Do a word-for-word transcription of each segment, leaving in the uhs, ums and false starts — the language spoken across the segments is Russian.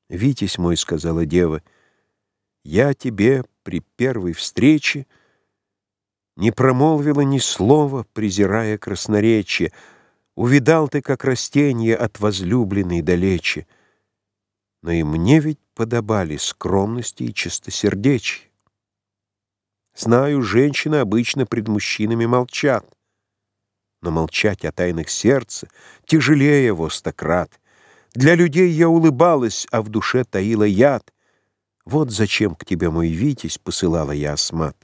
«Витязь мой, — сказала дева, — я тебе при первой встрече не промолвила ни слова, презирая красноречие. Увидал ты, как растенье от возлюбленной далече, но и мне ведь подобали скромности и чистосердечие. Знаю, женщины обычно пред мужчинами молчат, но молчать о тайнах сердца тяжелее во сто крат. Для людей я улыбалась, а в душе таила яд. Вот зачем к тебе, мой Витязь, посылала я осмат.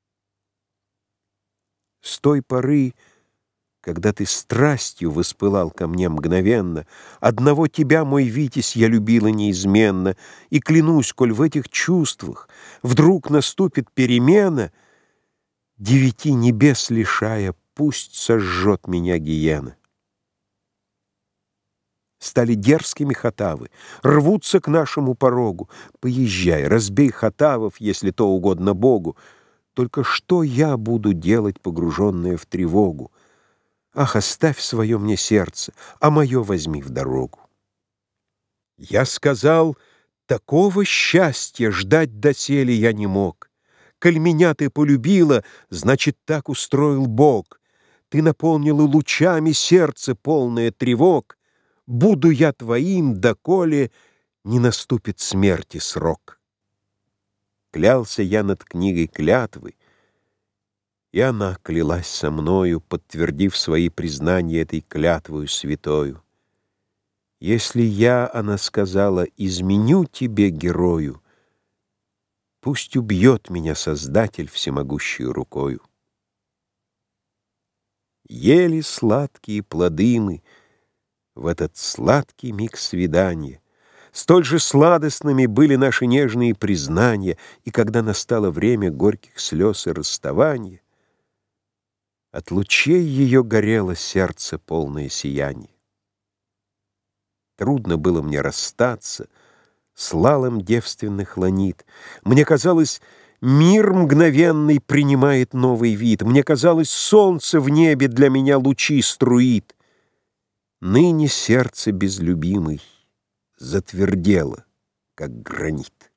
С той поры, когда ты страстью воспылал ко мне мгновенно, одного тебя, мой Витязь, я любила неизменно, и клянусь, коль в этих чувствах вдруг наступит перемена, девяти небес лишая, пусть сожжет меня гиена. Стали дерзкими хатавы, рвутся к нашему порогу. Поезжай, разбей хатавов, если то угодно Богу. Только что я буду делать, погруженная в тревогу? Ах, оставь свое мне сердце, а мое возьми в дорогу. Я сказал, такого счастья ждать доселе я не мог. Коль меня ты полюбила, значит, так устроил Бог. Ты наполнила лучами сердце, полное тревог. Буду я твоим, доколе не наступит смерти срок. Клялся я над книгой клятвы, и она клялась со мною, подтвердив свои признания этой клятвою святою. Если я, она сказала, изменю тебе, герою, пусть убьет меня Создатель всемогущей рукою. Ели сладкие плоды мы в этот сладкий миг свидания. Столь же сладостными были наши нежные признания, и когда настало время горьких слез и расставания, от лучей ее горело сердце, полное сияние. Трудно было мне расстаться с лалом девственных ланит. Мне казалось, мир мгновенный принимает новый вид. Мне казалось, солнце в небе для меня лучи струит. Ныне сердце безлюбимый затвердело, как гранит.